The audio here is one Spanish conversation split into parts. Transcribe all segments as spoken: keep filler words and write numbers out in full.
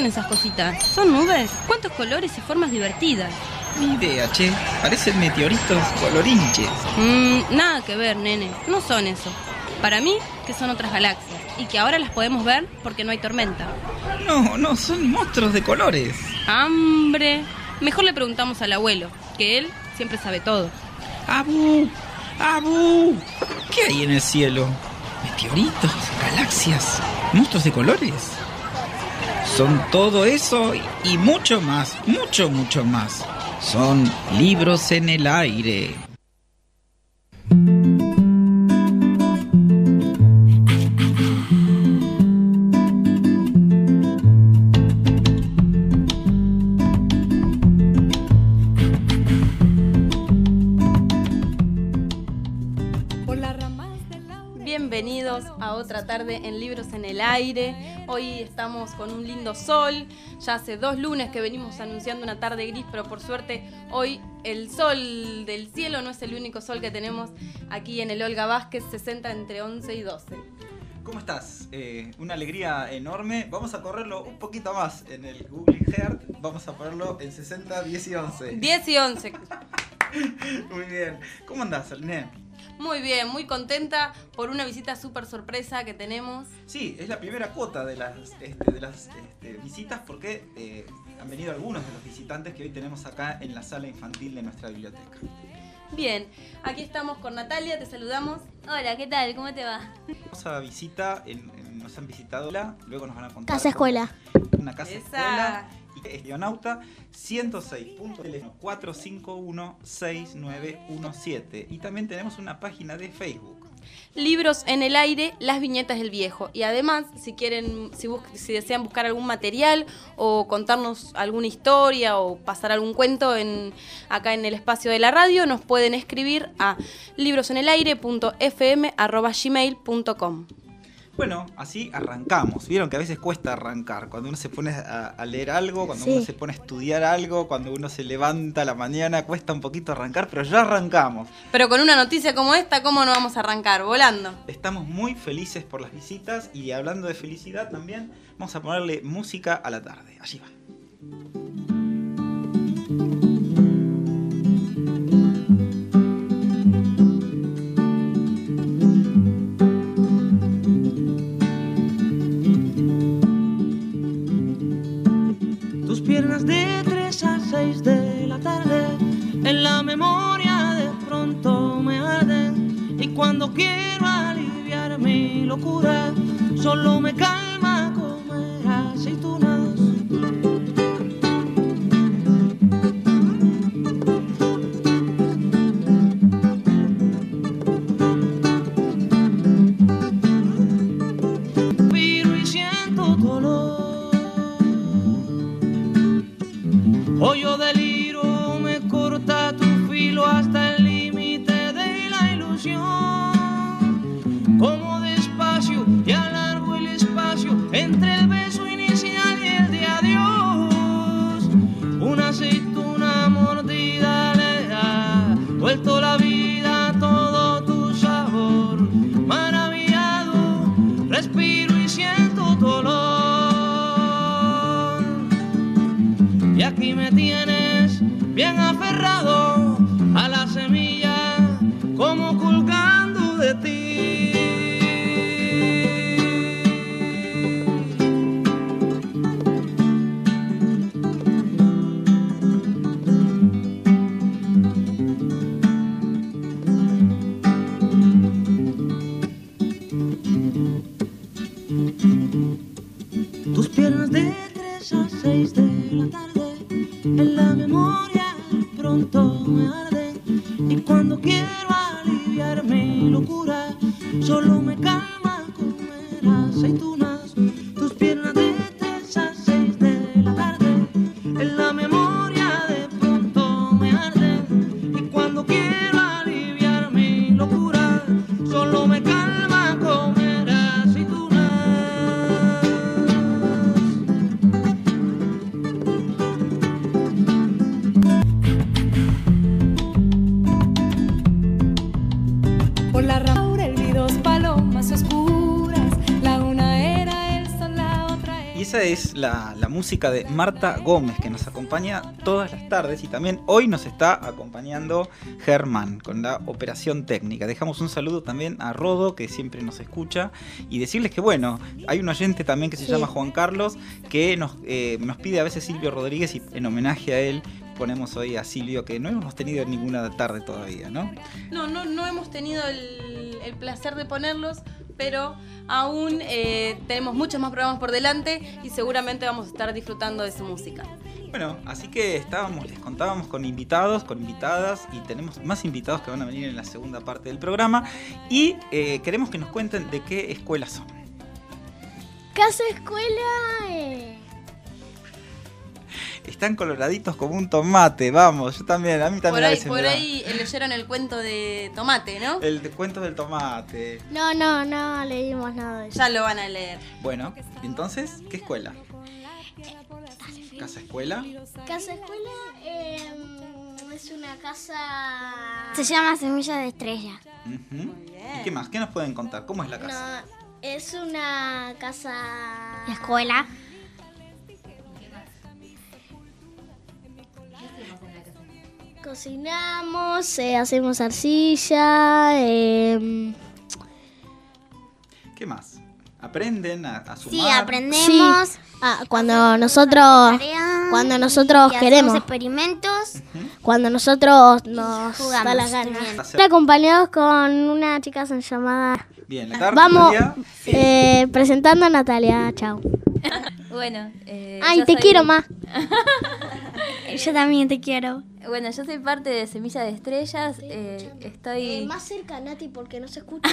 son esas cositas? ¿Son nubes? ¿Cuántos colores y formas divertidas? Ni idea, che. Parecen meteoritos colorinches. Mmm, nada que ver, nene. No son eso. Para mí, que son otras galaxias. Y que ahora las podemos ver porque no hay tormenta. No, no, son monstruos de colores. ¡Hambre! Mejor le preguntamos al abuelo, que él siempre sabe todo. ¡Abu! ¡Abu! ¿Qué hay en el cielo? ¿Meteoritos? ¿Galaxias? ¿Monstruos de colores? Son todo eso y mucho más, mucho, mucho más. Son libros en el aire. Bienvenidos a otra tarde en Libros en el Aire. Hoy estamos con un lindo sol. Ya hace dos lunes que venimos anunciando una tarde gris, pero por suerte hoy el sol del cielo no es el único sol que tenemos aquí en el Olga Vázquez, se centra entre once y doce. ¿Cómo estás? Eh, una alegría enorme. Vamos a correrlo un poquito más en el Google Earth. Vamos a ponerlo en sesenta, diez y once. diez y once. Muy bien. ¿Cómo andás, Aline? Muy bien, muy contenta por una visita súper sorpresa que tenemos. Sí, es la primera cuota de las, este, de las este, visitas porque eh, han venido algunos de los visitantes que hoy tenemos acá en la sala infantil de nuestra biblioteca. Bien, aquí estamos con Natalia, te saludamos. Hola, ¿qué tal? ¿Cómo te va? Vamos a visita, en, en, nos han visitado, luego nos van a contar. Casa escuela. Una casa Esa. escuela. Estionauta ciento seis punto cuatro cinco uno seis nueve uno siete. Y también tenemos una página de Facebook. Libros en el aire, las viñetas del viejo. Y además, si quieren, si, bus- si desean buscar algún material o contarnos alguna historia o pasar algún cuento en, acá en el espacio de la radio, nos pueden escribir a librosenelaire punto f m arroba gmail punto com. Bueno, así arrancamos. Vieron que a veces cuesta arrancar. Cuando uno se pone a, a leer algo, cuando Sí. uno se pone a estudiar algo, cuando uno se levanta a la mañana, cuesta un poquito arrancar, pero ya arrancamos. Pero con una noticia como esta, ¿cómo no vamos a arrancar? Volando. Estamos muy felices por las visitas y hablando de felicidad también, vamos a ponerle música a la tarde. Allí va. Piernas de tres a seis de la tarde, en la memoria de pronto me arden. Y cuando quiero aliviar mi locura, solo me calma comer aceitunas. Respiro y siento dolor. Hoy yo deliro, me corta tu filo hasta el límite de la ilusión. Como despacio y alargo el espacio entre el beso inicial y el de adiós. Una aceituna mordida le ha vuelto la vida a todo tu sabor. Maravillado, respiro y siento dolor. Y aquí me tienes bien aferrado a la semilla, como colgando de ti. Tus piernas de tres a seis de la tarde, en la memoria pronto me arden. Y cuando quiero aliviar mi locura, solo me calma comer aceitunas. Tus piernas de tres a seis de la tarde, en la memoria de pronto me arden. Y cuando quiero aliviar mi locura, solo me calma comer aceitunas. Por la rama, el dos palomas oscuras, la una es la, la música de Marta Gómez, que nos acompaña todas las tardes, y también hoy nos está acompañando Germán con la operación técnica. Dejamos un saludo también a Rodo, que siempre nos escucha, y decirles que bueno, hay un oyente también que se Sí. llama Juan Carlos, que nos, eh, nos pide a veces Silvio Rodríguez, y en homenaje a él ponemos hoy a Silvio, que no hemos tenido ninguna tarde todavía, ¿no? No, no, no hemos tenido el, el placer de ponerlos, pero aún eh, tenemos muchos más programas por delante y seguramente vamos a estar disfrutando de su música. Bueno, así que estábamos, les contábamos con invitados, con invitadas, y tenemos más invitados que van a venir en la segunda parte del programa, y eh, queremos que nos cuenten de qué escuela son. Casa escuela. Eh. Están coloraditos como un tomate, vamos, yo también, a mí también Por a ahí, veces por me da. ahí eh, leyeron el cuento de Tomate, ¿no? El de- cuento del tomate. No, no, no leímos nada de eso. Ya lo van a leer. Bueno, entonces, ¿qué escuela? ¿Casa escuela? Casa escuela eh, es una casa. Se llama Semilla de Estrella. Ujú. bien. ¿Y qué más? ¿Qué nos pueden contar? ¿Cómo es la casa? No, es una casa. La escuela. Cocinamos, eh, hacemos arcilla. Eh, ¿Qué más? ¿Aprenden a, a sumar? Sí, aprendemos. Sí. Ah, cuando nosotros, Tarea, cuando nosotros y queremos. hacemos experimentos. cuando nosotros nos Jugamos da la gana. también. Hacer- Estoy acompañados con una chica llamada. Bien, la tarde, Vamos Natalia. eh, presentando a Natalia. Chao. Bueno, eh, Ay, yo te soy- quiero más. Yo también te quiero. Bueno, yo soy parte de Semilla de Estrellas. eh, estoy, más cerca, Nati, porque no se escucha.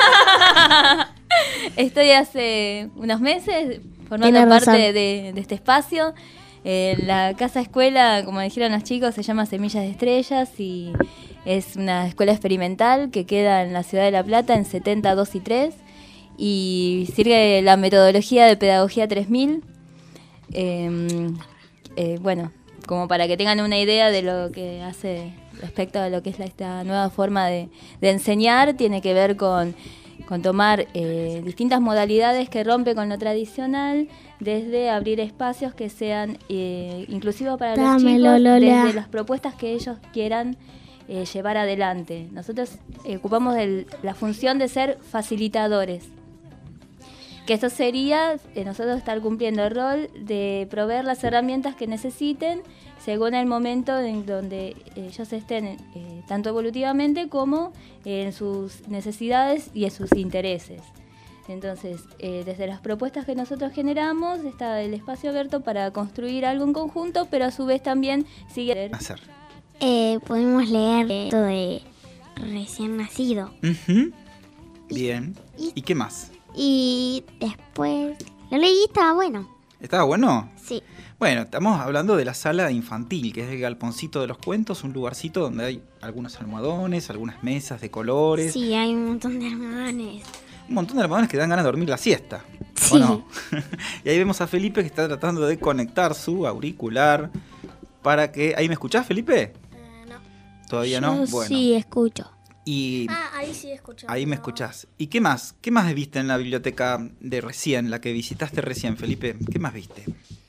estoy hace unos meses formando Tienes parte razón. de, de este espacio. Eh, la casa escuela, como dijeron los chicos, se llama Semillas de Estrellas y es una escuela experimental que queda en la ciudad de La Plata en setenta, dos y tres y sirve la metodología de pedagogía tres mil. Eh, eh, bueno, como para que tengan una idea de lo que hace respecto a lo que es la- esta nueva forma de, de enseñar, tiene que ver con, con tomar eh, distintas modalidades que rompe con lo tradicional, desde abrir espacios que sean eh, inclusivos para los Dámelo, chicos, Lola. desde las propuestas que ellos quieran eh, llevar adelante. Nosotros eh, ocupamos el- la función de ser facilitadores. Que esto sería eh, nosotros estar cumpliendo el rol de proveer las herramientas que necesiten según el momento en donde ellos estén, eh, tanto evolutivamente como eh, en sus necesidades y en sus intereses. Entonces, eh, desde las propuestas que nosotros generamos, está el espacio abierto para construir algo en conjunto, pero a su vez también sigue... Hacer. Eh, podemos leer esto de recién nacido. Ujú. Bien. ¿Y qué más? Y después lo leí y estaba bueno. ¿Estaba bueno? Sí. Bueno, estamos hablando de la sala infantil, que es el galponcito de los cuentos, un lugarcito donde hay algunos almohadones, algunas mesas de colores, Sí, hay un montón de almohadones. un montón de almohadones que dan ganas de dormir la siesta. Sí. ¿O no? Y ahí vemos a Felipe que está tratando de conectar su auricular para que... ¿Ahí me escuchás, Felipe? no. ¿Todavía no? Yo Bueno. sí escucho. Y Ah, ahí sí escucho. ahí me pero- escuchás. ¿Y qué más? ¿Qué más viste en la biblioteca de recién, la que visitaste recién, Felipe? ¿Qué más viste?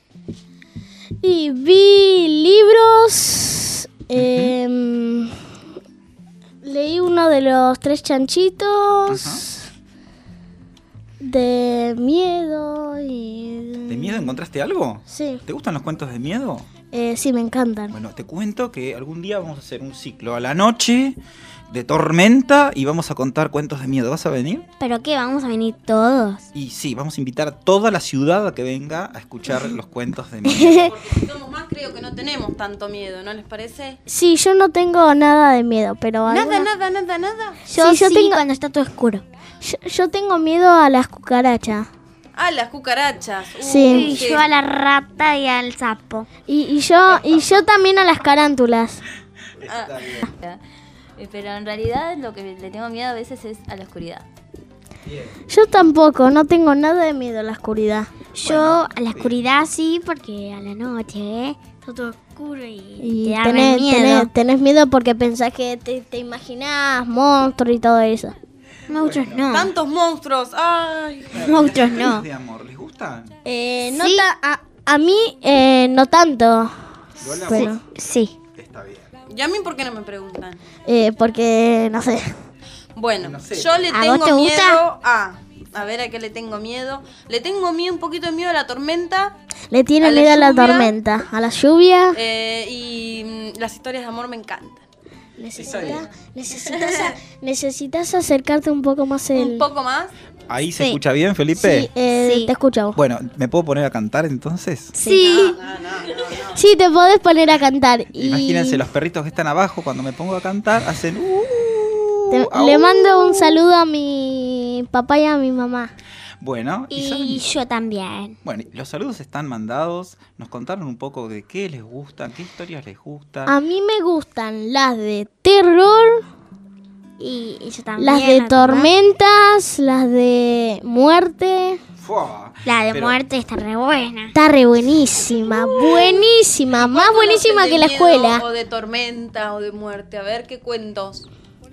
Y vi libros. em, leí uno de los tres chanchitos. Ajá. De miedo y. ¿De miedo encontraste algo? Sí, ¿Te gustan los cuentos de miedo? eh, sí, me encantan. Bueno, te cuento que algún día vamos a hacer un ciclo a la noche de tormenta y vamos a contar cuentos de miedo. ¿Vas a venir? ¿Pero qué? ¿Vamos a venir todos? Y sí, vamos a invitar a toda la ciudad a que venga a escuchar los cuentos de miedo. Porque si somos más, creo que no tenemos tanto miedo, ¿no les parece? Sí, yo no tengo nada de miedo, pero. Nada, alguna- nada, nada, nada. Yo, Sí, yo sí, tengo, cuando está todo oscuro. yo, yo tengo miedo a las cucarachas. Ah, las cucarachas. Uh, Sí. Y yo a la rata y al sapo. Y, y yo y yo también a las carántulas. Eh, Pero en realidad lo que le tengo miedo a veces es a la oscuridad. Yo tampoco, no tengo nada de miedo a la oscuridad. Yo a la oscuridad sí, porque a la noche, ¿eh? Está todo oscuro y, Y te da tenés, miedo. tenés- tenés miedo porque pensás que te, te imaginás monstruos y todo eso. Monstruos no. Tantos monstruos. Ay. Monstruos Pelis no. de amor, ¿les gustan gustan? Eh, no Sí. ta- a, a mí eh, no tanto. Lola, Pero, Sí. está bien. ¿Y a mí por qué no me preguntan? eh, porque, no sé. Bueno, No sé. yo le ¿A vos tengo te gusta? miedo a... A ver, ¿a qué le tengo miedo? Le tengo miedo, un poquito de miedo a la tormenta Le tiene A la miedo a la lluvia. tormenta, a la lluvia. eh, y mm, las historias de amor me encantan. Necesita- necesitas, a- necesitas acercarte un poco más el... Un poco más. ¿Ahí se Sí. escucha bien, Felipe? Sí, eh, Sí. te escucho. Bueno, ¿me puedo poner a cantar entonces? Sí, No, no, no, no. sí, te podés poner a cantar. Y Imagínense, los perritos que están abajo, cuando me pongo a cantar, hacen... Uh, te- au. le mando un saludo a mi papá y a mi mamá. Bueno, y, saben- Y yo también. bueno, los saludos están mandados. Nos contaron un poco de qué les gustan, qué historias les gustan. A mí me gustan las de terror, Y, y yo también. las de ¿verdad? tormentas, las de muerte. Fua. La de Pero- muerte está re buena. Está re buenísima, buenísima, más buenísima ¿Conocen que la de miedo escuela. O de tormenta o de muerte. A ver, ¿qué cuentos?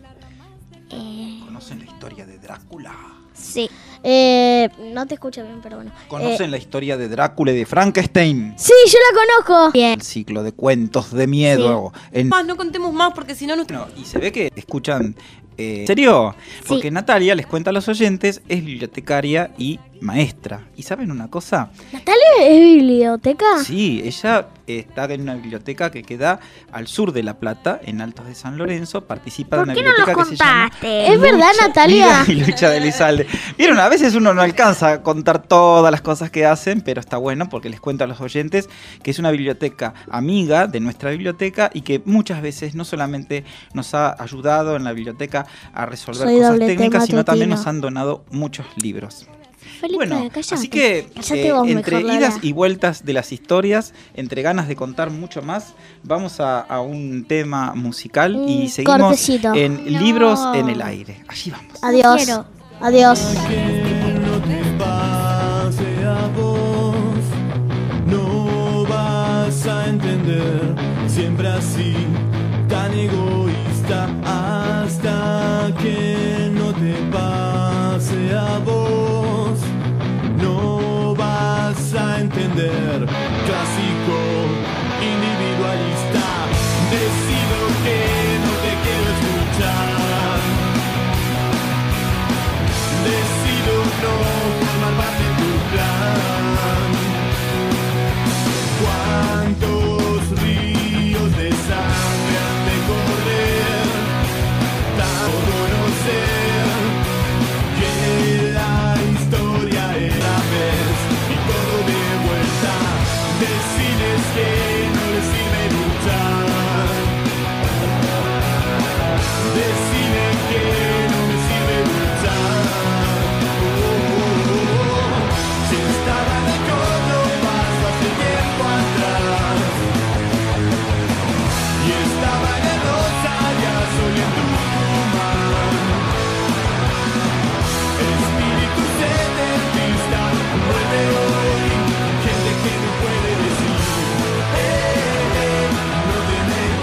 Eh, ¿Conocen la historia de Drácula? sí. Eh, no te escucho bien, pero bueno. ¿Conocen Eh, la historia de Drácula y de Frankenstein? sí, yo la conozco. Bien. El ciclo de cuentos de miedo. En- Más, no contemos más porque si no nos... Bueno, y se ve que escuchan... eh, ¿En serio? Porque Sí. Natalia, les cuenta a los oyentes, es bibliotecaria y maestra. ¿Y saben una cosa? ¿Natalia es biblioteca? Sí, ella está en una biblioteca que queda al sur de La Plata, en Altos de San Lorenzo. Participa de ¿Por una qué no biblioteca nos que se llama contaste? Es verdad, Lucha, Natalia. Vida y Lucha de Elizalde. Vieron, a veces uno no alcanza a contar todas las cosas que hacen, pero está bueno porque les cuento a los oyentes que es una biblioteca amiga de nuestra biblioteca y que muchas veces no solamente nos ha ayudado en la biblioteca a resolver Soy cosas doble T técnicas, sino también matutina. nos han donado muchos libros. Felipe, Bueno, cállate. así que Cállate eh, vos, entre mejor, idas Lola. y vueltas de las historias, entre ganas de contar mucho más, vamos a, a un tema musical Un y seguimos cortecito. en No. Libros en el Aire. Allí vamos. Adiós. quiero. Adiós. Que no te pase a vos, no vas a entender, siempre así, tan egoísta, hasta que no te pase a vos, no vas a entender, clásico, individualista, decido que no te quiero escuchar. Decido no formar parte de tu plan. ¿Cuántos ríos de sangre han de correr? Tanto conocer que la historia era vez y todo de vuelta. Deciles que no les sirve luchar. Decile que no me sirve luchar. Si estaba en el Córdoba hace tiempo atrás y estaba en el Rosarias hoy en Tucumán, espíritu setentista vuelve hoy, gente que no puede decir eh, no te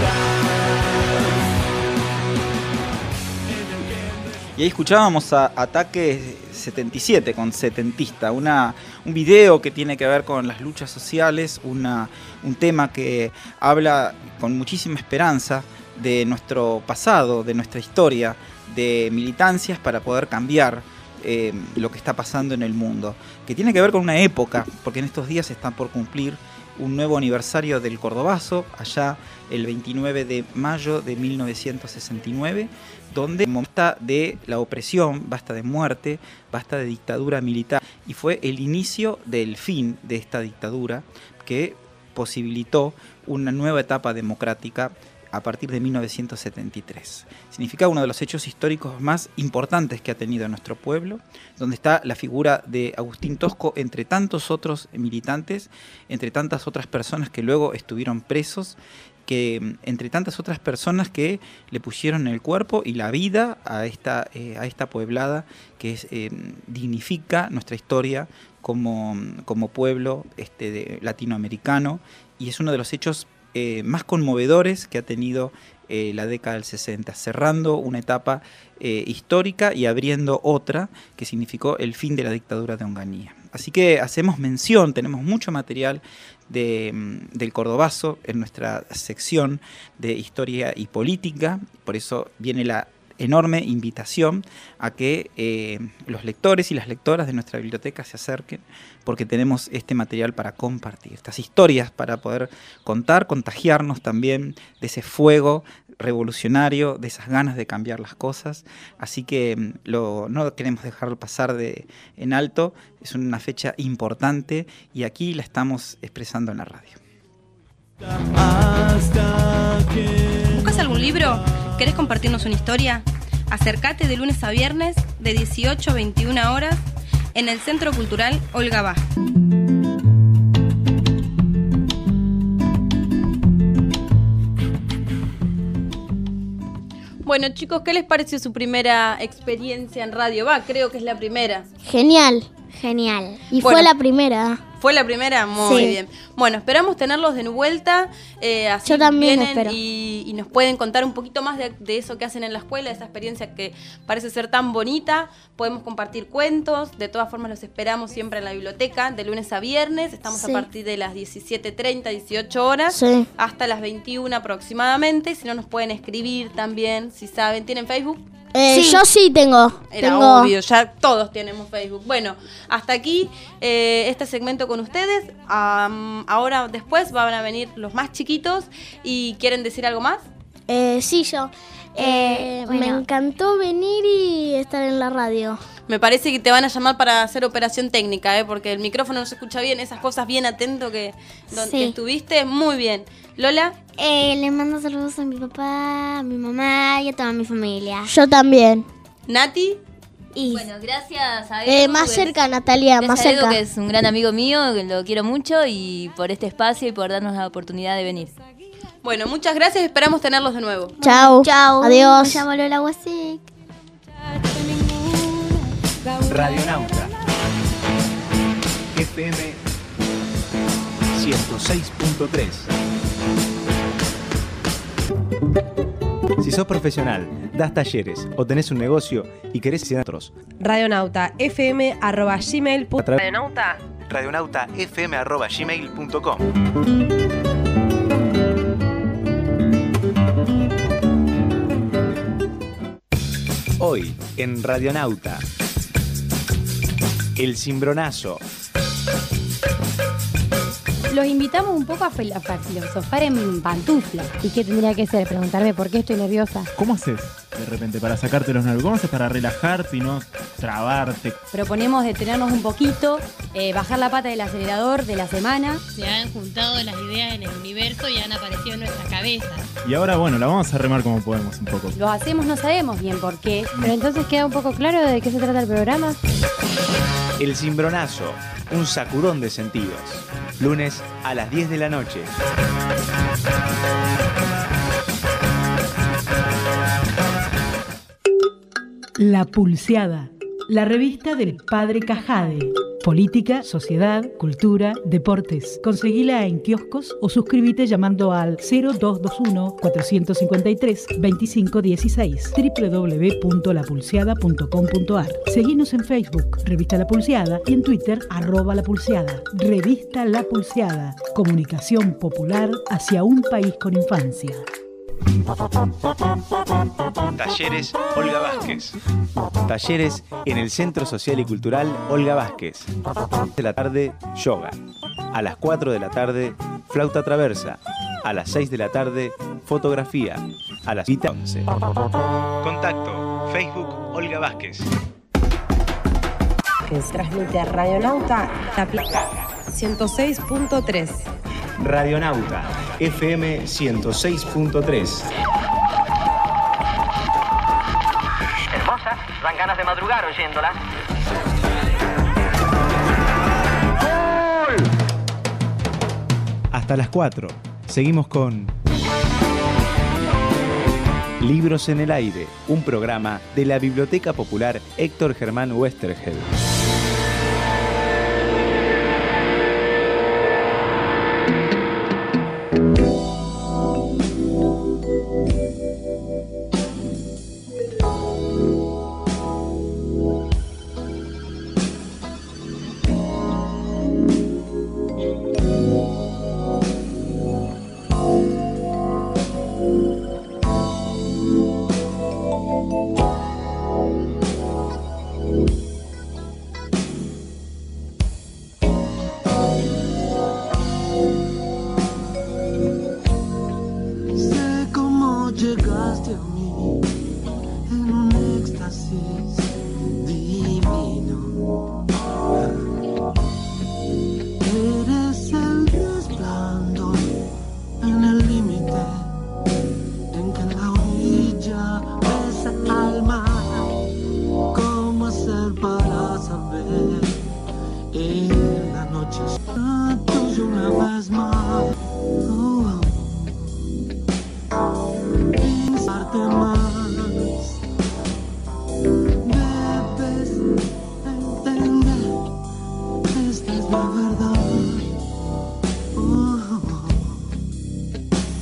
metas. Y ahí escuchábamos a Ataque setenta y siete con Setentista, una, un video que tiene que ver con las luchas sociales, una, un tema que habla con muchísima esperanza de nuestro pasado, de nuestra historia, de militancias para poder cambiar eh, lo que está pasando en el mundo, que tiene que ver con una época, porque en estos días están por cumplir un nuevo aniversario del Cordobazo, allá el veintinueve de mayo de mil novecientos sesenta y nueve, donde basta de la opresión, basta de muerte, basta de dictadura militar, y fue el inicio del fin de esta dictadura que posibilitó una nueva etapa democrática a partir de mil novecientos setenta y tres. Significa uno de los hechos históricos más importantes que ha tenido nuestro pueblo, donde está la figura de Agustín Tosco entre tantos otros militantes, entre tantas otras personas que luego estuvieron presos, que entre tantas otras personas que le pusieron el cuerpo y la vida a esta, eh, a esta pueblada que es, eh, dignifica nuestra historia como, como pueblo este, de, latinoamericano, y es uno de los hechos eh, más conmovedores que ha tenido eh, la década del sesenta, cerrando una etapa eh, histórica y abriendo otra que significó el fin de la dictadura de Onganía. Así que hacemos mención, tenemos mucho material de, del Cordobazo en nuestra sección de Historia y Política, por eso viene la enorme invitación a que eh, los lectores y las lectoras de nuestra biblioteca se acerquen, porque tenemos este material para compartir, estas historias para poder contar, contagiarnos también de ese fuego revolucionario, de esas ganas de cambiar las cosas. Así que lo, no queremos dejarlo pasar de, en alto, es una fecha importante y aquí la estamos expresando en la radio. ¿Buscas algún libro? ¿Querés compartirnos una historia? Acércate de lunes a viernes de dieciocho a veintiuna horas en el Centro Cultural Olga Vázquez. Bueno, chicos, ¿qué les pareció su primera experiencia en radio? Va, creo que es la primera. Genial. Genial. Y Bueno. fue la primera. ¿Fue la primera? Muy Sí. bien. Bueno, esperamos tenerlos de vuelta. Eh, así Yo también vienen espero. y, y nos pueden contar un poquito más de, de eso que hacen en la escuela, de esa experiencia que parece ser tan bonita. Podemos compartir cuentos. De todas formas, los esperamos siempre en la biblioteca, de lunes a viernes. Estamos Sí. a partir de las diecisiete treinta, dieciocho horas, Sí. hasta las veintiuna aproximadamente. Si no, nos pueden escribir también, si saben. ¿Tienen Facebook? Eh, Sí. Yo sí tengo. Era tengo. obvio, ya todos tenemos Facebook. Bueno, hasta aquí eh, este segmento con ustedes. Am, ahora, después, van a venir los más chiquitos y quieren decir algo más. Eh, sí, yo. Eh, Eh, bueno. Me encantó venir y estar en la radio. Me parece que te van a llamar para hacer operación técnica, ¿eh? Porque el micrófono no se escucha bien, esas cosas bien atento que, donde Sí. estuviste. Muy bien. Lola, Eh, le mando saludos a mi papá, a mi mamá y a toda mi familia. Yo también. Nati, Y Bueno, gracias a Eh, Edu, más que es- cerca, Natalia, gracias más a Edu, cerca. que es un gran amigo mío, que lo quiero mucho, y por este espacio y por darnos la oportunidad de venir. bueno, muchas gracias. Esperamos tenerlos de nuevo. Chao. chao. Adiós. Me llamo Lola Wasic. Radionauta F M ciento seis punto tres. Si sos profesional, das talleres o tenés un negocio y querés ser otros, Radionauta fm arroba gmail punto com. Radionauta radionauta f m arroba gmail punto com. Hoy en Radionauta, el cimbronazo. Los invitamos un poco a, fel- a filosofar en pantufla. ¿Y qué tendría que ser? Preguntarme por qué estoy nerviosa. ¿Cómo haces de repente para sacarte los nervios? ¿Cómo haces para relajarte y no trabarte? Proponemos detenernos un poquito, eh, bajar la pata del acelerador de la semana. Se han juntado las ideas en el universo y han aparecido en nuestras cabezas. Y ahora, bueno, la vamos a remar como podemos un poco. Los hacemos, no sabemos bien por qué. Pero entonces queda un poco claro de qué se trata el programa. El cimbronazo, un sacudón de sentidos. Lunes a las diez de la noche. La Pulseada, la revista del Padre Cajade. Política, sociedad, cultura, deportes. Conseguila en kioscos o suscríbete llamando al cero dos dos uno, cuatro cinco tres, dos cinco uno seis doble u doble u doble u punto la pulseada punto com punto a r. Seguinos en Facebook, Revista La Pulseada, y en Twitter, arroba La Pulseada. Revista La Pulseada, comunicación popular hacia un país con infancia. Talleres Olga Vázquez. Talleres en el Centro Social y Cultural Olga Vázquez. De la tarde, yoga. A las cuatro de la tarde, flauta traversa. A las seis de la tarde, fotografía. A las once. Contacto, Facebook Olga Vázquez. Que se transmite Radionauta La Plata ciento seis punto tres. Radionauta F M ciento seis punto tres. Hermosa, dan ganas de madrugar oyéndola. Hasta las cuatro. Seguimos con Libros en el Aire, un programa de la Biblioteca Popular Héctor Germán Westergel.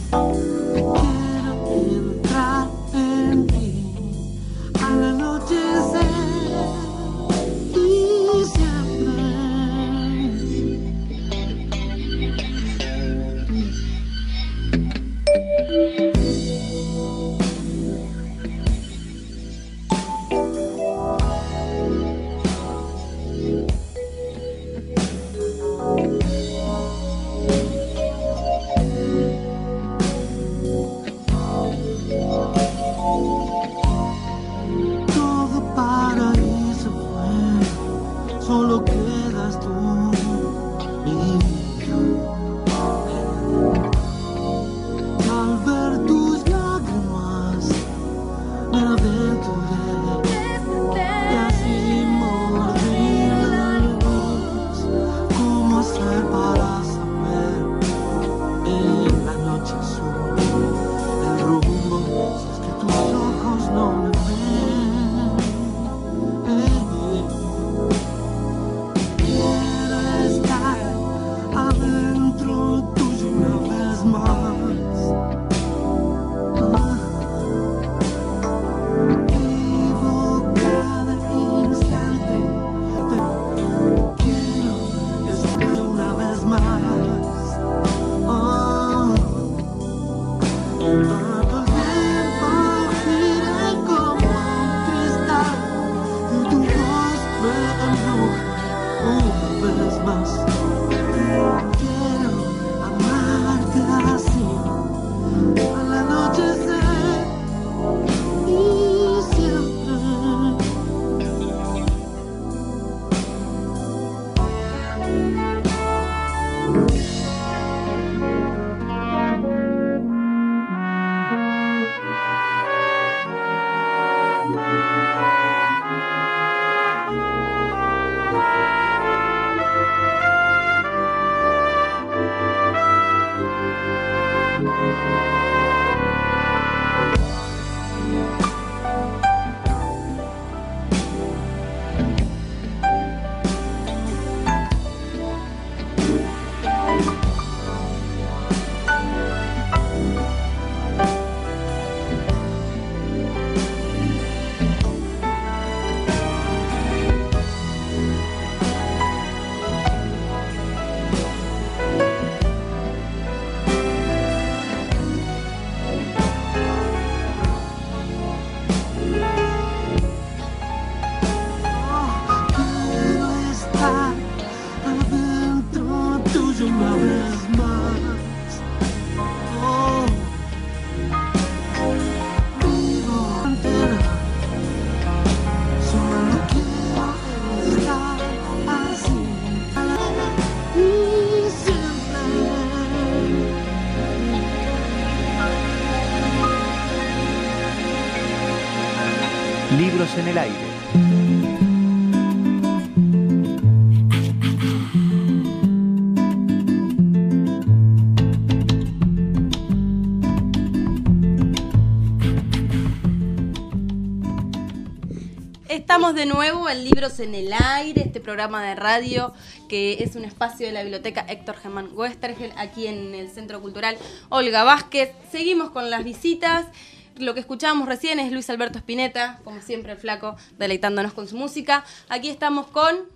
entrar en ti al anochecer y siempre. Todo paraíso fue, solo quedas tú, mi vida. Y al ver tus lágrimas, me aventuré y así mordí la luz. ¿Cómo hacer para saber en la noche azul el rumbo si es que tus ojos no me ven? Quiero estar adentro tuyo una vez más. Vivo cada instante, pero quiero estar una vez más. Oh. Todo el tiempo gira como un cristal y tu voz me embruja una vez más. Quiero amarte así al anochecer y siempre. Quiero estar adentro tuyo una vez más. Oh. Vivo entera, solo quiero estar así y siempre. Libros en el aire. Estamos de nuevo en Libros en el Aire, este programa de radio que es un espacio de la Biblioteca Héctor Germán Westergel, aquí en el Centro Cultural Olga Vázquez. Seguimos con las visitas. Lo que escuchábamos recién es Luis Alberto Spinetta, como siempre el flaco, deleitándonos con su música. Aquí estamos con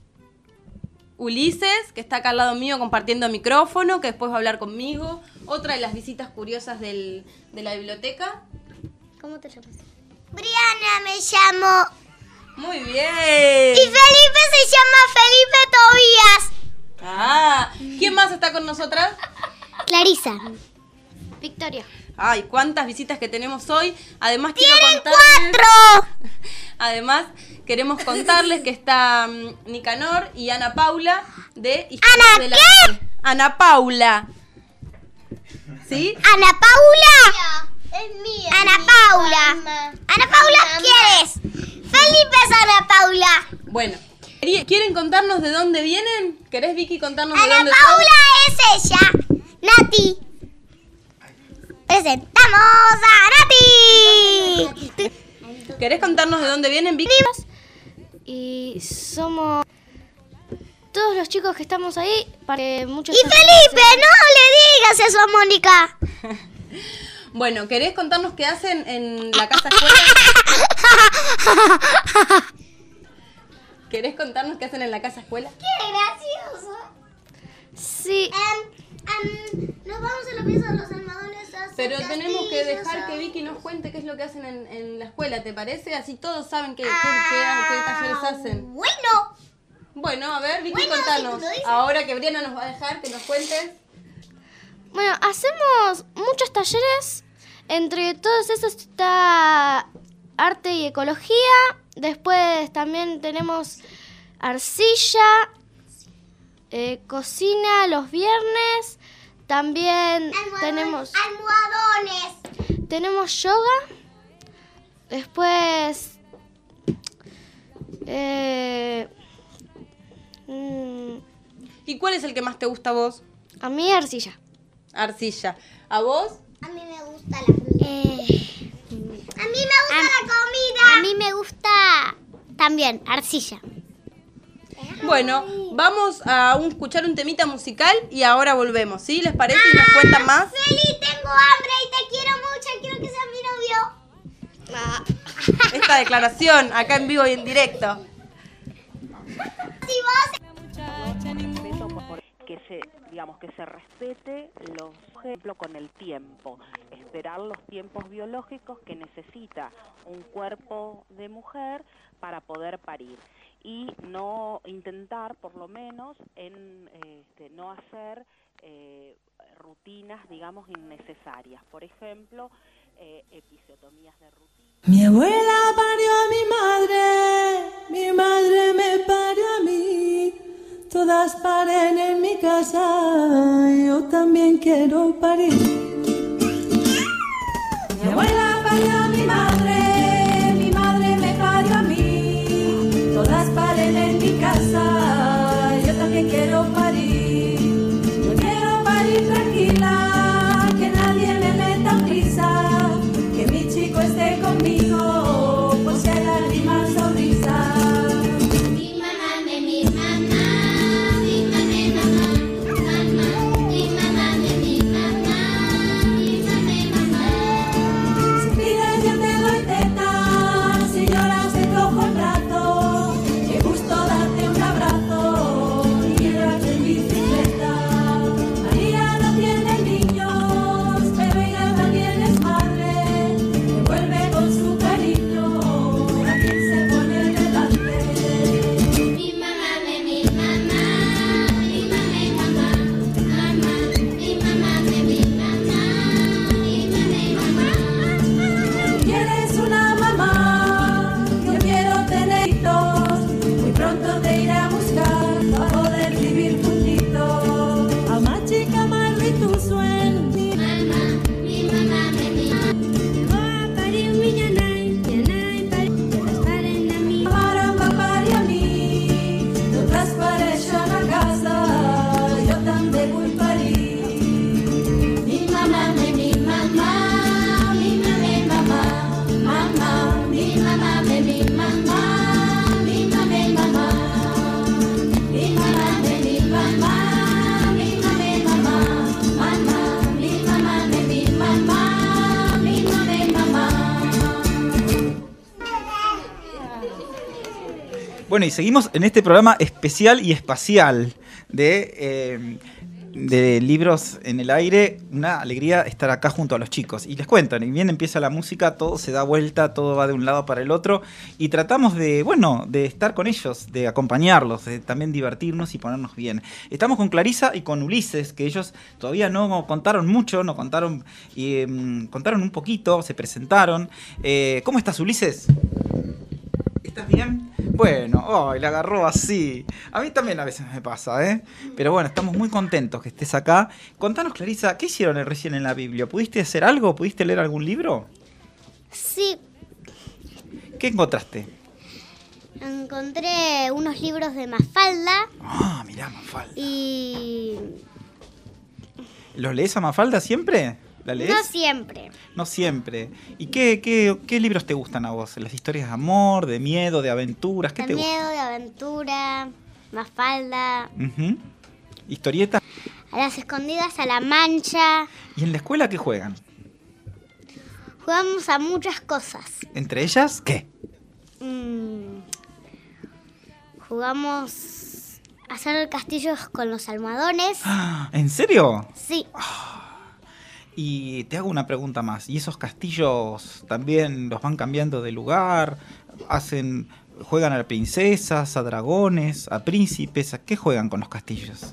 Ulises, que está acá al lado mío compartiendo micrófono, que después va a hablar conmigo. Otra de las visitas curiosas del, de la biblioteca. ¿Cómo te llamas? Briana me llamo. Muy bien. Y Felipe se llama Felipe Tobías. Ah, ¿quién más está con nosotras? Clarisa. Victoria. Ay, cuántas visitas que tenemos hoy. Además quiero ¡Tienen contarles... cuatro! Además, queremos contarles que está um, Nicanor y Ana Paula de ¿Ana de la... qué? Ana Paula. ¿Sí? ¿Ana Paula? Es mía. Ana Paula. Mamá. Ana Paula, ¿quién es? Felipe es Ana Paula. Bueno, ¿quieren contarnos de dónde vienen? ¿Querés, Vicky, contarnos de Ana dónde Paula son? Es ella. Nati. Presentamos a Nati. ¿Querés contarnos de dónde vienen, Vicky? Y somos todos los chicos que estamos ahí. Para que muchos y Felipe, no le digas eso a Mónica. Bueno, ¿querés contarnos qué hacen en la casa escuela? ¿Querés contarnos qué hacen en la casa escuela? ¡Qué gracioso! Sí. Um, um, nos vamos a la pieza de los almohadones a hacer Pero tenemos que castillos, dejar a- que Vicky nos cuente qué es lo que hacen en, en la escuela, ¿te parece? Así todos saben qué, qué, qué- qué talleres hacen. Bueno. Bueno, a ver, Vicky, Bueno, si contanos. tú lo dices. Ahora que Briana nos va a dejar que nos cuentes. Bueno, hacemos muchos talleres. Entre todos esos está arte y ecología. Después también tenemos arcilla, eh, cocina los viernes. También Almohadones, tenemos almohadones. tenemos yoga. Después eh, mm, ¿Y cuál es el que más te gusta a vos? a mí arcilla. Arcilla. ¿A vos? A mí me gusta la comida. a mí me gusta la comida. A mí me gusta también arcilla. Bueno, vamos a un- escuchar un temita musical y ahora volvemos, ¿sí? ¿Les parece? ¿Y nos cuentan más? Feli, tengo hambre y te quiero mucho. Quiero que seas mi novio. Esta declaración acá en vivo y en directo. Si vos... que se, digamos, que se respete los ejemplo con el tiempo, esperar los tiempos biológicos que necesita un cuerpo de mujer para poder parir y no intentar, por lo menos, en este, no hacer eh, rutinas, digamos, innecesarias. Por ejemplo, eh, episiotomías de rutina. Mi abuela parió a mi madre, mi madre me parió a mí. Todas paren en mi casa, yo también quiero parir. Mi abuela parió a mi madre, mi madre me parió a mí. Todas paren en mi casa, yo también quiero parir. Yo quiero parir tranquila, que nadie me meta prisa, que mi chico esté conmigo, por si hay lágrimas o risas. Mi mamá me mi mamá. Mi mamá me mamá. Mamá. Mi mamá me mi mamá. Mi mamá me mamá. Si pides yo te doy teta, si lloras te cojo el brazo, que gusto darte un abrazo y llevarte en bicicleta. María no tiene niños, pero ella también es madre, que vuelve con su cariño a quien se pone delante. Mi mamá me mi mamá. Mi mamá me mamá. Mamá. Mi mamá me mi mamá. Mi mamá me mamá. Si quieres una mamá, yo quiero tener hijos, muy pronto te iré a buscar para poder vivir juntitos. Ama chica Marley tu sueño. Mamá. Mi mamá me mi mamá. Voy a parir mi ñanay. Ñanay parir. Todas paren a mí. Para papá y a mí, todas parecen a casa, yo también voy a parir. Mi mamá me mi mamá. Mi mamá me mamá. Mamá. Mi mamá me mi mamá. Mi mamá me mamá. Mi mamá me mi mamá. Mi mamá me mamá. Mamá. Mi mamá me mi mamá. Mi mamá me mamá. Bueno, y seguimos en este programa especial y espacial de, eh, de Libros en el Aire. Una alegría estar acá junto a los chicos. Y les cuento, ni bien empieza la música, todo se da vuelta, todo va de un lado para el otro. Y tratamos de, bueno, de estar con ellos, de acompañarlos, de también divertirnos y ponernos bien. Estamos con Clarisa y con Ulises, que ellos todavía no contaron mucho, no contaron, y, mm, contaron un poquito, se presentaron. Eh, ¿Cómo estás, Ulises? ¿Estás bien? Bueno, oh, la agarró así. A mí también a veces me pasa, ¿eh? Pero bueno, estamos muy contentos que estés acá. Contanos, Clarisa, ¿qué hicieron recién en la Biblia? ¿Pudiste hacer algo? ¿Pudiste leer algún libro? Sí, ¿Qué encontraste? encontré unos libros de Mafalda Ah, mirá, Mafalda. y ¿Los lees a Mafalda siempre? ¿La lees? no siempre. No siempre. ¿Y qué, qué, qué libros te gustan a vos? ¿Las historias de amor, de miedo, de aventuras? ¿Qué De te miedo, de aventura, Mafalda, gusta? Ujú. ¿Historietas? a las escondidas, a la mancha. ¿Y en la escuela qué juegan? Jugamos a muchas cosas. ¿Entre ellas qué? Mm, jugamos a hacer castillos con los almohadones. ¿En serio? Sí. Y te hago una pregunta más. ¿Y esos castillos también los van cambiando de lugar? ¿Hacen, juegan a princesas, a dragones, a príncipes? ¿A qué juegan con los castillos?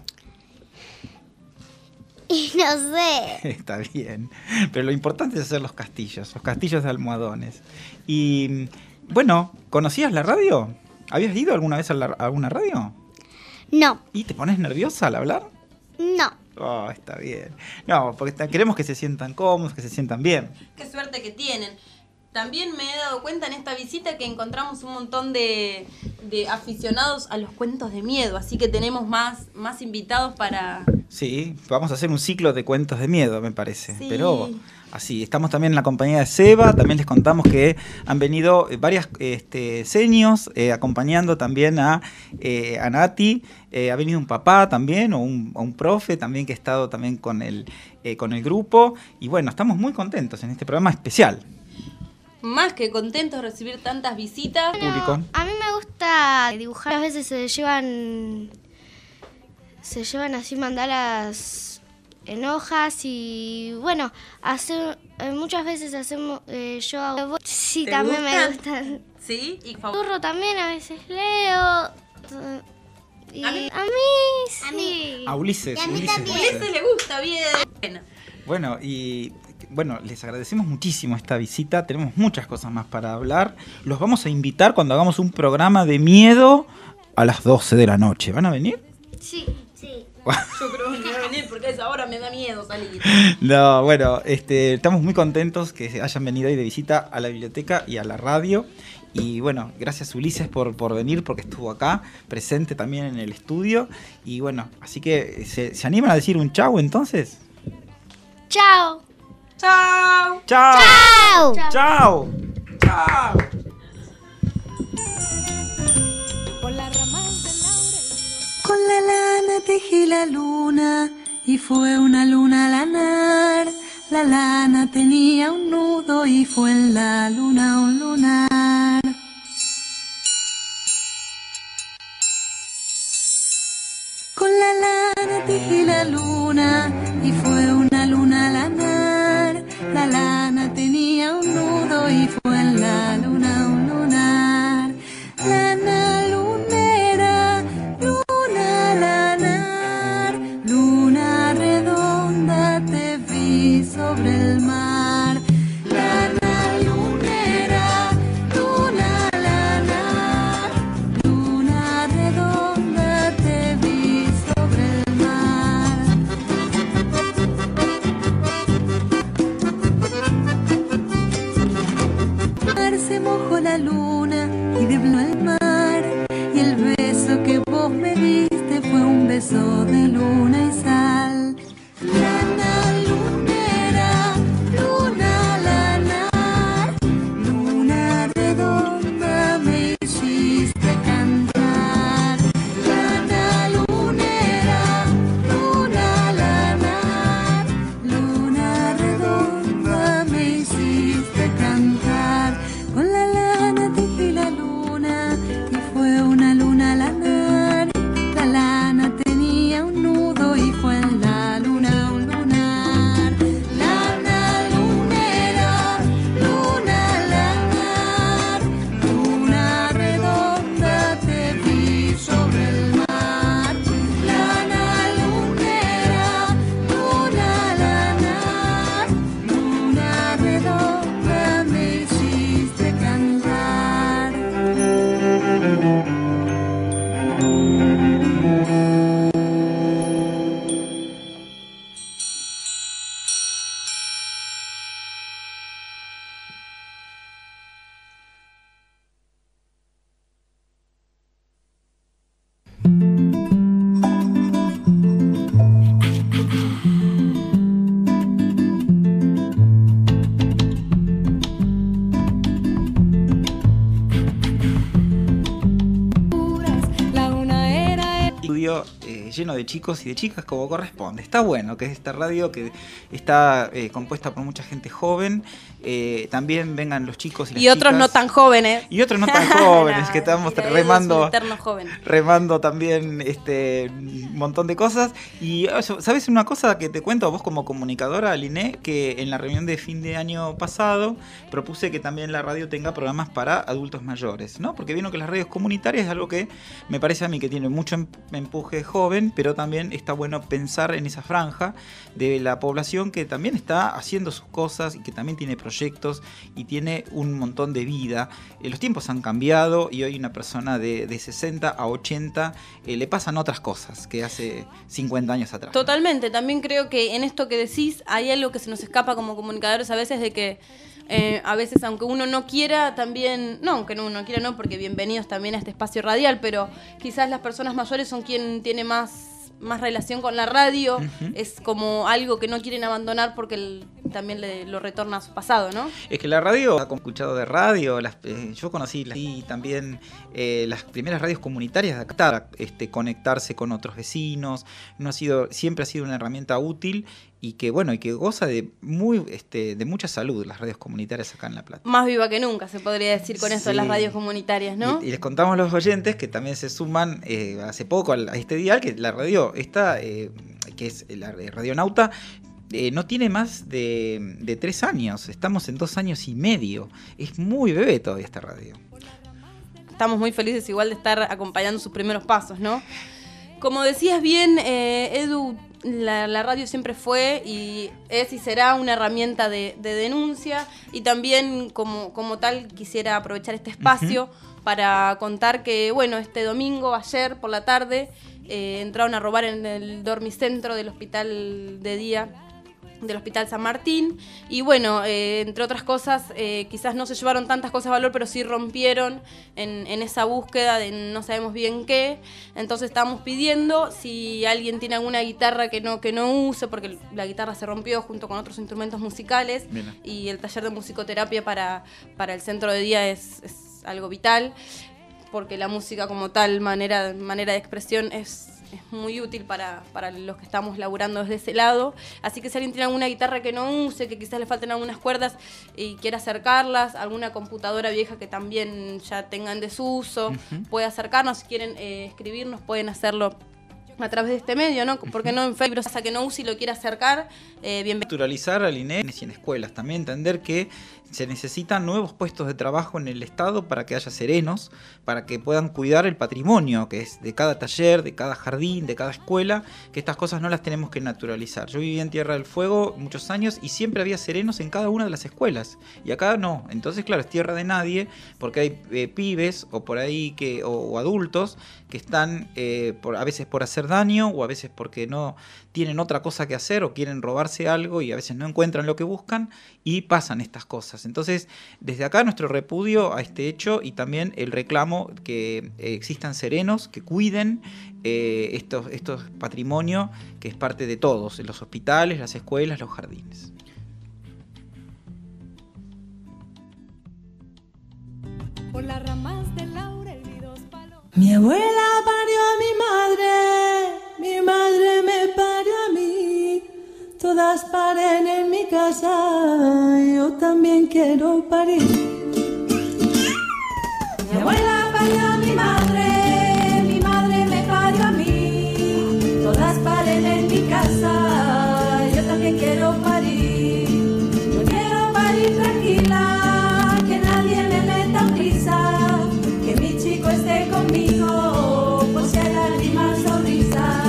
Y no sé. Está bien. Pero lo importante es hacer los castillos, los castillos de almohadones. Y bueno, ¿conocías la radio? ¿Habías ido alguna vez a, la, a alguna radio? No. ¿Y te pones nerviosa al hablar? No. Oh, está bien. No, porque ta- queremos que se sientan cómodos, que se sientan bien. Qué suerte que tienen. También me he dado cuenta en esta visita que encontramos un montón de, de aficionados a los cuentos de miedo, así que tenemos más, más invitados para... Sí, vamos a hacer un ciclo de cuentos de miedo, me parece. Sí. Pero así, estamos también en la compañía de Seba. También les contamos que han venido varias este, senios eh, acompañando también a, eh, a Nati. Eh, ha venido un papá también, o un, o un profe también que ha estado también con el, eh, con el grupo. Y bueno, estamos muy contentos en este programa especial. Más que contentos de recibir tantas visitas. Público. A mí me gusta dibujar. A veces se llevan se llevan así mandalas en hojas y bueno, hace, eh, muchas veces hacemos eh, yo hago sí ¿Te también gustan? me gustan. Sí, y Turro también a veces leo. Y ¿A mí? a mí sí. A Ulises. Ulises, Ulises le gusta bien. Bueno. Bueno, y bueno, les agradecemos muchísimo esta visita. Tenemos muchas cosas más para hablar. Los vamos a invitar cuando hagamos un programa de miedo a las doce de la noche. ¿Van a venir? Sí, sí. Yo creo que no voy a venir porque a esa hora me da miedo salir. No, bueno, este, estamos muy contentos que hayan venido hoy de visita a la biblioteca y a la radio. Y bueno, gracias Ulises por, por venir, porque estuvo acá, presente también en el estudio. Y bueno, así que, ¿se, ¿se animan a decir un chau entonces? Chao. Chao. Chao. Chao. Chao. Chao. Con la lana tejí la luna y fue una luna lanar. La lana tenía un nudo y fue en la luna un lunar. Con la lana tejí la luna y fue una luna lanar. La lana tenía un nudo y fue en la luna un lunar. Lana lunera, luna lanar, luna redonda te vi sobre el mar. Lana lunera, luna lanar, luna redonda te vi sobre el mar. Se mojó la luna y debló el mar, y el beso que vos me diste fue un beso de luna y sal. Lana lunera, luna lleno de chicos y de chicas como corresponde. Está bueno que es esta radio que está eh, compuesta por mucha gente joven, eh, también vengan los chicos y las Y otros chicas. no tan jóvenes. Y otros no tan jóvenes, que estamos Mira, remando, es un eterno joven. remando también este un montón de cosas. Y ¿sabes una cosa que te cuento vos como comunicadora, Liné? Que en la reunión de fin de año pasado propuse que también la radio tenga programas para adultos mayores, ¿no? Porque vino que las radios comunitarias es algo que me parece a mí que tiene mucho empuje joven, pero también está bueno pensar en esa franja de la población que también está haciendo sus cosas y que también tiene proyectos y tiene un montón de vida. Eh, los tiempos han cambiado y hoy una persona de, de sesenta a ochenta eh, le pasan otras cosas que hace cincuenta años atrás. Totalmente, también creo que en esto que decís hay algo que se nos escapa como comunicadores a veces de que eh, a veces aunque uno no quiera también, no, aunque uno no quiera no, porque bienvenidos también a este espacio radial, pero quizás las personas mayores son quien tiene más más relación con la radio, uh-huh. Es como algo que no quieren abandonar porque el, también le, lo retorna a su pasado, ¿no? Es que la radio, ha escuchado de radio, las, eh, yo conocí las, y también eh, las primeras radios comunitarias de acá, este, conectarse con otros vecinos, no ha sido, siempre ha sido una herramienta útil y que bueno, y que goza de muy este, de mucha salud las radios comunitarias acá en La Plata. Más viva que nunca, se podría decir con sí. esto de las radios comunitarias, ¿no? Y, y les contamos a los oyentes que también se suman eh, hace poco a, a este dial, que la radio esta, eh, que es la Radionauta, eh, no tiene más de, de tres años, estamos en dos años y medio, es muy bebé todavía esta radio. Estamos muy felices igual de estar acompañando sus primeros pasos, ¿no? Como decías bien, eh, Edu, la, la radio siempre fue y es y será una herramienta de, de denuncia y también como, como tal quisiera aprovechar este espacio uh-huh. para contar que, bueno, este domingo, ayer por la tarde, eh, entraron a robar en el dormicentro del hospital de día del Hospital San Martín y bueno, eh, entre otras cosas eh, quizás no se llevaron tantas cosas de valor, pero sí rompieron en, en esa búsqueda de no sabemos bien qué. Entonces estamos pidiendo si alguien tiene alguna guitarra que no, que no use, porque la guitarra se rompió junto con otros instrumentos musicales. Mira. Y el taller de musicoterapia para, para el centro de día es, es algo vital, porque la música como tal manera, manera de expresión es es muy útil para, para los que estamos laburando desde ese lado. Así que si alguien tiene alguna guitarra que no use, que quizás le falten algunas cuerdas y quiera acercarlas, alguna computadora vieja que también ya tenga en desuso, uh-huh. puede acercarnos. Si quieren eh, escribirnos, pueden hacerlo a través de este medio, ¿no? Porque no en Facebook, hasta que no use y lo quiera acercar, eh, bienvenido. Naturalizar al I N E y en escuelas, también entender que se necesitan nuevos puestos de trabajo en el Estado para que haya serenos, para que puedan cuidar el patrimonio que es de cada taller, de cada jardín, de cada escuela, que estas cosas no las tenemos que naturalizar. Yo viví en Tierra del Fuego muchos años y siempre había serenos en cada una de las escuelas, y acá no. Entonces, claro, es tierra de nadie, porque hay eh, pibes o por ahí que o, o adultos que están eh, por, a veces por hacer daño o a veces porque no tienen otra cosa que hacer o quieren robarse algo y a veces no encuentran lo que buscan y pasan estas cosas. Entonces, desde acá nuestro repudio a este hecho y también el reclamo que eh, existan serenos, que cuiden eh, estos, estos patrimonios que es parte de todos, en los hospitales, las escuelas, los jardines. Por las ramas del laurel y dos palos. Mi abuela parió a mi madre, mi madre me parió a mí. Todas paren en mi casa, yo también quiero parir. Mi abuela parió a mi madre, mi madre me parió a mí. Todas paren en mi casa, yo también quiero parir. Yo quiero parir tranquila, que nadie me meta prisa, que mi chico esté conmigo, por si hay lágrimas o risas.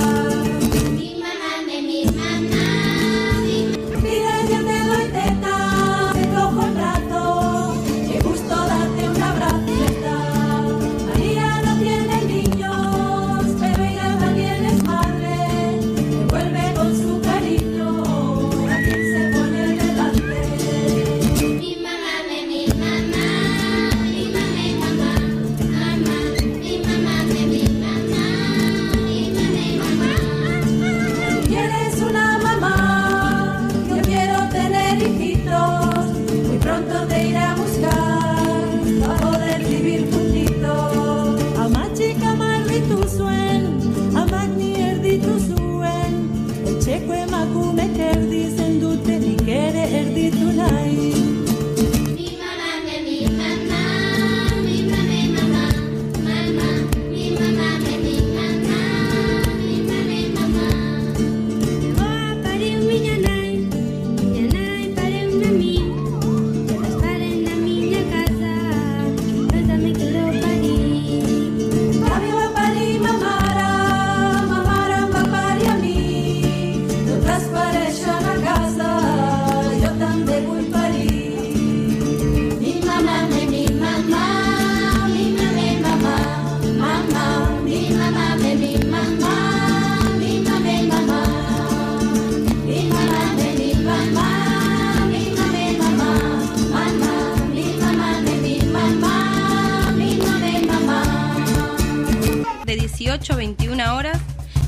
dieciocho, veintiuna horas.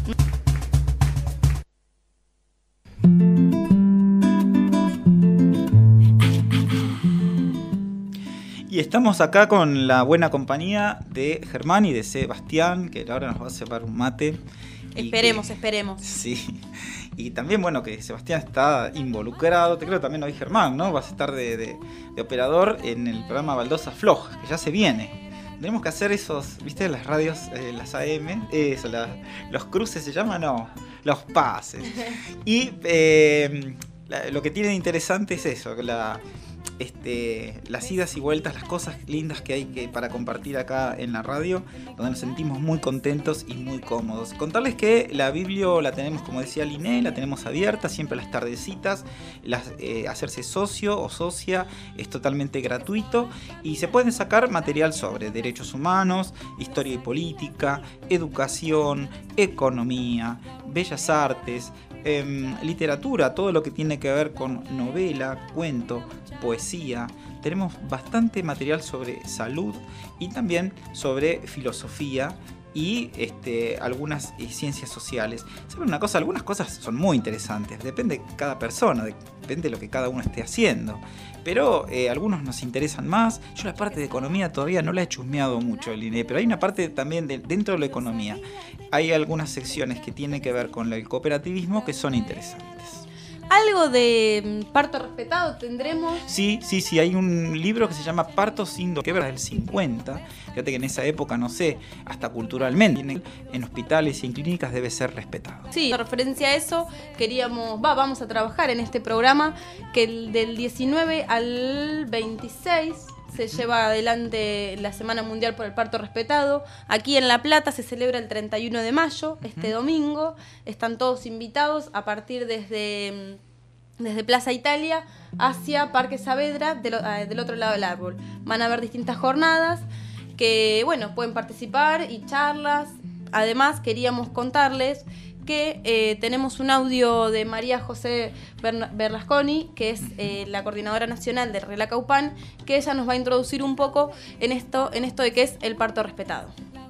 Y estamos acá con la buena compañía de Germán y de Sebastián, que ahora nos va a cebar un mate. Esperemos, que, esperemos. Sí. Y también, bueno, que Sebastián está involucrado, te creo que también hoy Germán, ¿no? Vas a estar de, de, de operador en el programa Baldosas Flojas, que ya se viene. Tenemos que hacer esos, ¿viste? Las radios, eh, las A M, eso, la, los cruces se llaman, no, los pases. Y eh, la, lo que tiene de interesante es eso, la... Este, las idas y vueltas, las cosas lindas que hay que, para compartir acá en la radio, donde nos sentimos muy contentos y muy cómodos. Contarles que la Biblio la tenemos, como decía Liné, la tenemos abierta siempre a las tardecitas. Las, eh, hacerse socio o socia es totalmente gratuito y se pueden sacar material sobre derechos humanos, historia y política, educación, economía, bellas artes, Eh, literatura, todo lo que tiene que ver con novela, cuento, poesía. Tenemos bastante material sobre salud y también sobre filosofía y este, algunas eh, ciencias sociales. ¿Saben una cosa? Algunas cosas son muy interesantes, depende de cada persona, depende de lo que cada uno esté haciendo. Pero eh, algunos nos interesan más. Yo la parte de economía todavía no la he chusmeado mucho, Liné, pero hay una parte también de, dentro de la economía. Hay algunas secciones que tienen que ver con el cooperativismo que son interesantes. ¿Algo de parto respetado tendremos? Sí, sí, sí, hay un libro que se llama Parto sin dolor del cincuenta. Fíjate que en esa época, no sé, hasta culturalmente, en hospitales y en clínicas debe ser respetado. Sí, en referencia a eso, queríamos, va, vamos a trabajar en este programa que el del diecinueve al veintiséis se lleva adelante la Semana Mundial por el Parto Respetado. Aquí en La Plata se celebra el treinta y uno de mayo, este uh-huh. domingo. Están todos invitados a partir desde, desde Plaza Italia hacia Parque Saavedra, del, del otro lado del árbol. Van a haber distintas jornadas que, bueno, pueden participar y charlas. Además, queríamos contarles que eh, tenemos un audio de María José Berlasconi, que es eh, la coordinadora nacional de Rela Caupán, que ella nos va a introducir un poco en esto, en esto de qué es el parto respetado.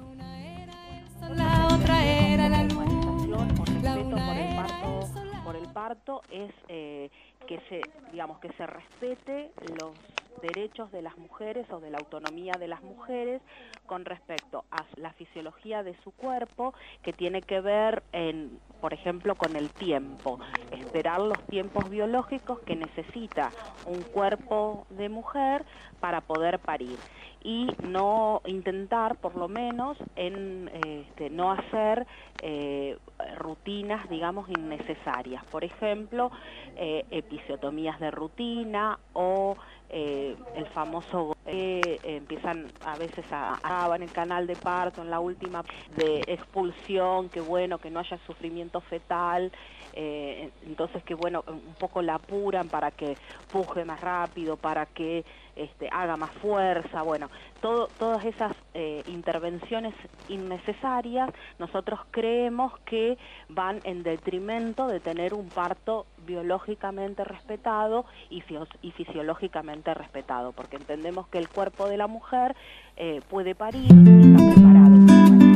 La otra era la luz. La respeto por el parto, por el parto es eh, que se, digamos, que se respete los derechos de las mujeres o de la autonomía de las mujeres con respecto a la fisiología de su cuerpo, que tiene que ver, en, por ejemplo, con el tiempo, esperar los tiempos biológicos que necesita un cuerpo de mujer para poder parir y no intentar, por lo menos, en este, no hacer eh, rutinas, digamos, innecesarias. Por ejemplo, eh, episiotomías de rutina o eh, el famoso eh, empiezan a veces a, a en el canal de parto, en la última de expulsión, que bueno, que no haya sufrimiento fetal. Eh, entonces que bueno, un poco la apuran para que puje más rápido, para que este, haga más fuerza. Bueno, todo, todas esas eh, intervenciones innecesarias nosotros creemos que van en detrimento de tener un parto biológicamente respetado y, fio- y fisiológicamente respetado, porque entendemos que el cuerpo de la mujer eh, puede parir y está preparado para parir.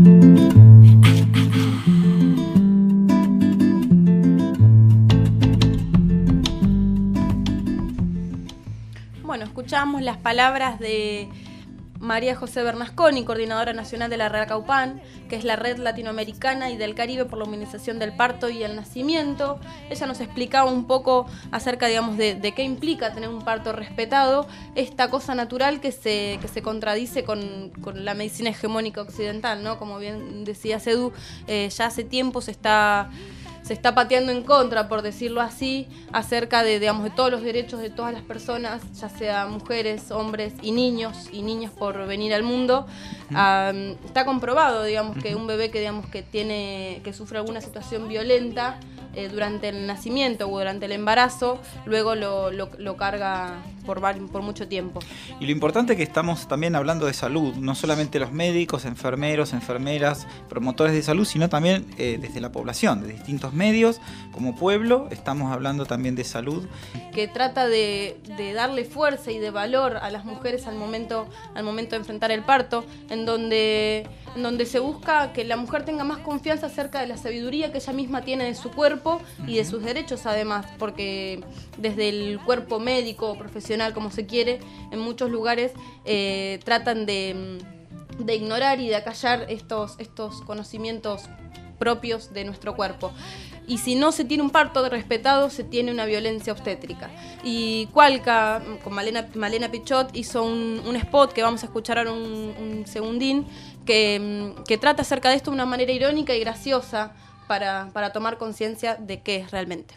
Bueno, escuchamos las palabras de María José Bernasconi, coordinadora nacional de la Rela Caupán, que es la red latinoamericana y del Caribe por la humanización del parto y el nacimiento. Ella nos explicaba un poco acerca, digamos, de, de qué implica tener un parto respetado, esta cosa natural que se, que se contradice con, con la medicina hegemónica occidental, ¿no? Como bien decía Sedu, eh, ya hace tiempo se está... se está pateando en contra, por decirlo así, acerca de, digamos, de todos los derechos de todas las personas, ya sea mujeres, hombres y niños, y niños por venir al mundo. Um, está comprobado, digamos, que un bebé que, digamos, que tiene, que sufre alguna situación violenta eh, durante el nacimiento o durante el embarazo, luego lo, lo, lo carga por, por mucho tiempo. Y lo importante es que estamos también hablando de salud, no solamente los médicos, enfermeros, enfermeras, promotores de salud, sino también eh, desde la población, de distintos medios, como pueblo, estamos hablando también de salud. Que trata de, de darle fuerza y de valor a las mujeres al momento, al momento de enfrentar el parto, en donde, en donde se busca que la mujer tenga más confianza acerca de la sabiduría que ella misma tiene de su cuerpo y de sus derechos además, porque desde el cuerpo médico o profesional, como se quiere, en muchos lugares eh, tratan de, de ignorar y de acallar estos, estos conocimientos propios de nuestro cuerpo. Y si no se tiene un parto respetado, se tiene una violencia obstétrica. Y Cualca, con Malena, Malena Pichot, hizo un, un spot que vamos a escuchar ahora un, un segundín, que, que trata acerca de esto de una manera irónica y graciosa para, para tomar conciencia de qué es realmente.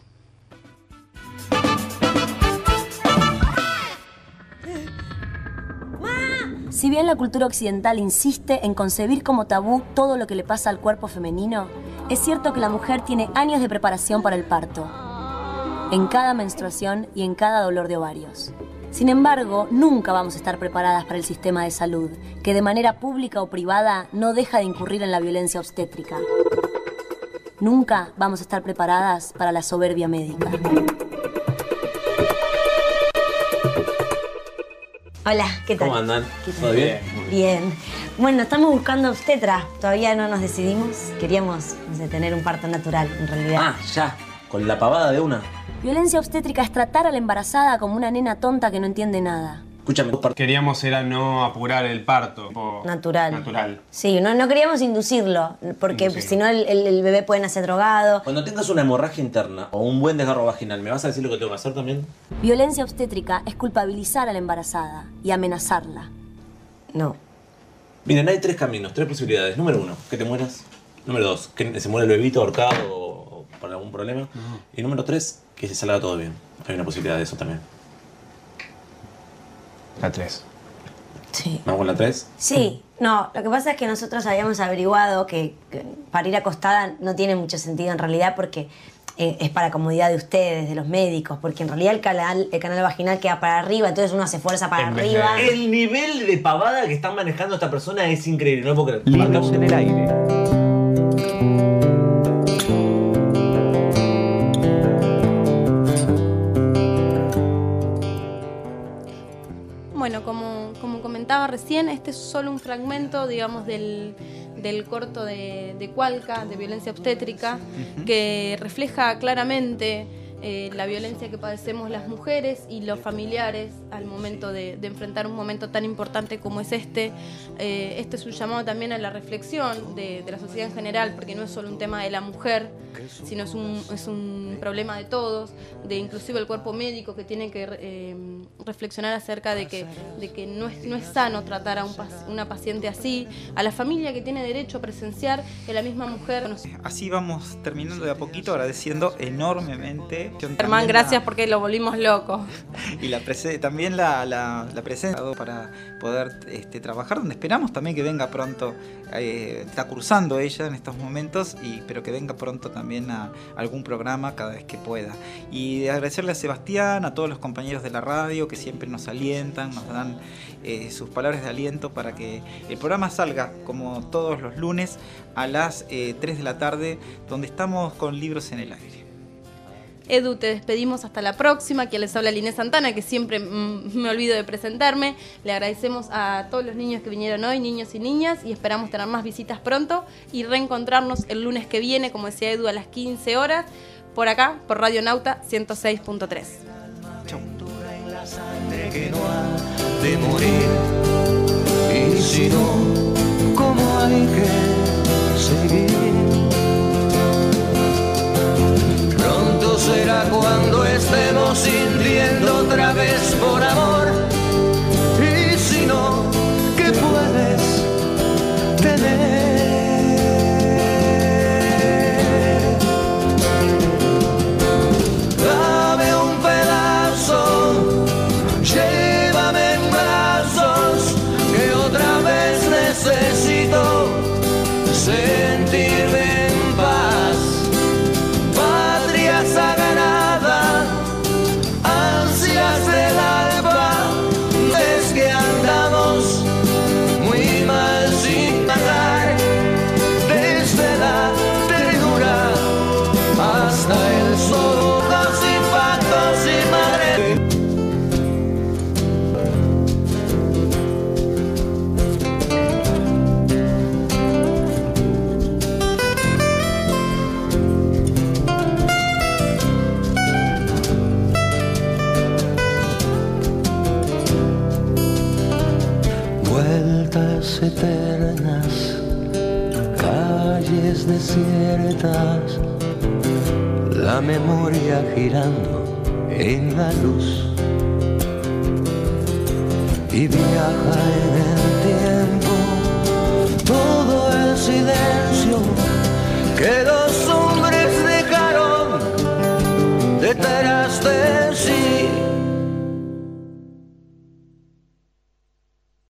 Si bien la cultura occidental insiste en concebir como tabú todo lo que le pasa al cuerpo femenino, es cierto que la mujer tiene años de preparación para el parto, en cada menstruación y en cada dolor de ovarios. Sin embargo, nunca vamos a estar preparadas para el sistema de salud, que de manera pública o privada no deja de incurrir en la violencia obstétrica. Nunca vamos a estar preparadas para la soberbia médica. Hola, ¿qué tal? ¿Cómo andan? ¿Qué tal? ¿Todo bien? Bien. Bueno, estamos buscando obstetra. Todavía no nos decidimos. Queríamos, no sé, tener un parto natural, en realidad. Ah, ya. Con la pavada de una. Violencia obstétrica es tratar a la embarazada como una nena tonta que no entiende nada. Escúchame. Queríamos era no apurar el parto. O Natural. Natural. Sí, no, no queríamos inducirlo, porque Sí. si no el, el- el bebé puede nacer drogado. Cuando tengas una hemorragia interna o un buen desgarro vaginal, ¿me vas a decir lo que tengo que hacer también? Violencia obstétrica es culpabilizar a la embarazada y amenazarla. No. Miren, hay tres caminos, tres posibilidades. Número uno, que te mueras. Número dos, que se muera el bebito ahorcado o, o por algún problema. Y número tres, que se salga todo bien. Hay una posibilidad de eso también. La tres. Sí. ¿Vamos con la tres? Sí, no, lo que pasa es que nosotros habíamos averiguado que, que parir acostada no tiene mucho sentido en realidad porque eh, es para comodidad de ustedes, de los médicos, porque en realidad el canal, el canal vaginal queda para arriba, entonces uno hace fuerza para arriba. El nivel de pavada que están manejando esta persona es increíble, no puedo creer. Libros en el aire. Bueno, como, como comentaba recién, este es solo un fragmento, digamos, del, del corto de, de Cualca, de violencia obstétrica, que refleja claramente eh, la violencia que padecemos las mujeres y los familiares al momento de, de enfrentar un momento tan importante como es este. Eh, este es un llamado también a la reflexión de, de la sociedad en general, porque no es solo un tema de la mujer, sino es un, es un problema de todos, de inclusive el cuerpo médico que tiene que eh, reflexionar acerca de que, de que no, es, no es sano tratar a un, una paciente así, a la familia que tiene derecho a presenciar que la misma mujer... Así vamos terminando de a poquito, agradeciendo enormemente. Germán, gracias porque lo volvimos loco. Y la prese también la, la, la presencia para poder este, trabajar, donde esperamos también que venga pronto, eh, está cursando ella en estos momentos, y pero que venga pronto también a, a algún programa cada vez que pueda. Y agradecerle a Sebastián, a todos los compañeros de la radio que siempre nos alientan, nos dan eh, sus palabras de aliento para que el programa salga como todos los lunes a las eh, tres de la tarde, donde estamos con Libros en el Aire. Edu, te despedimos hasta la próxima. Quien les habla, Liné Santana, que siempre mm, me olvido de presentarme. Le agradecemos a todos los niños que vinieron hoy, niños y niñas, y esperamos tener más visitas pronto y reencontrarnos el lunes que viene, como decía Edu, a las quince horas, por acá, por Radio Nauta ciento seis punto tres. Chau. Que no ha de morir, y si no, ¿cómo hay que seguir? Pronto será cuando estemos sintiendo otra vez por amor, y si no, ¿qué puedes tener? Dame un pedazo, llévame en brazos, que otra vez necesito sentirme en paz. Patria sagrada, ansias del alba. eternas, calles desiertas, la memoria girando en la luz y viaja en el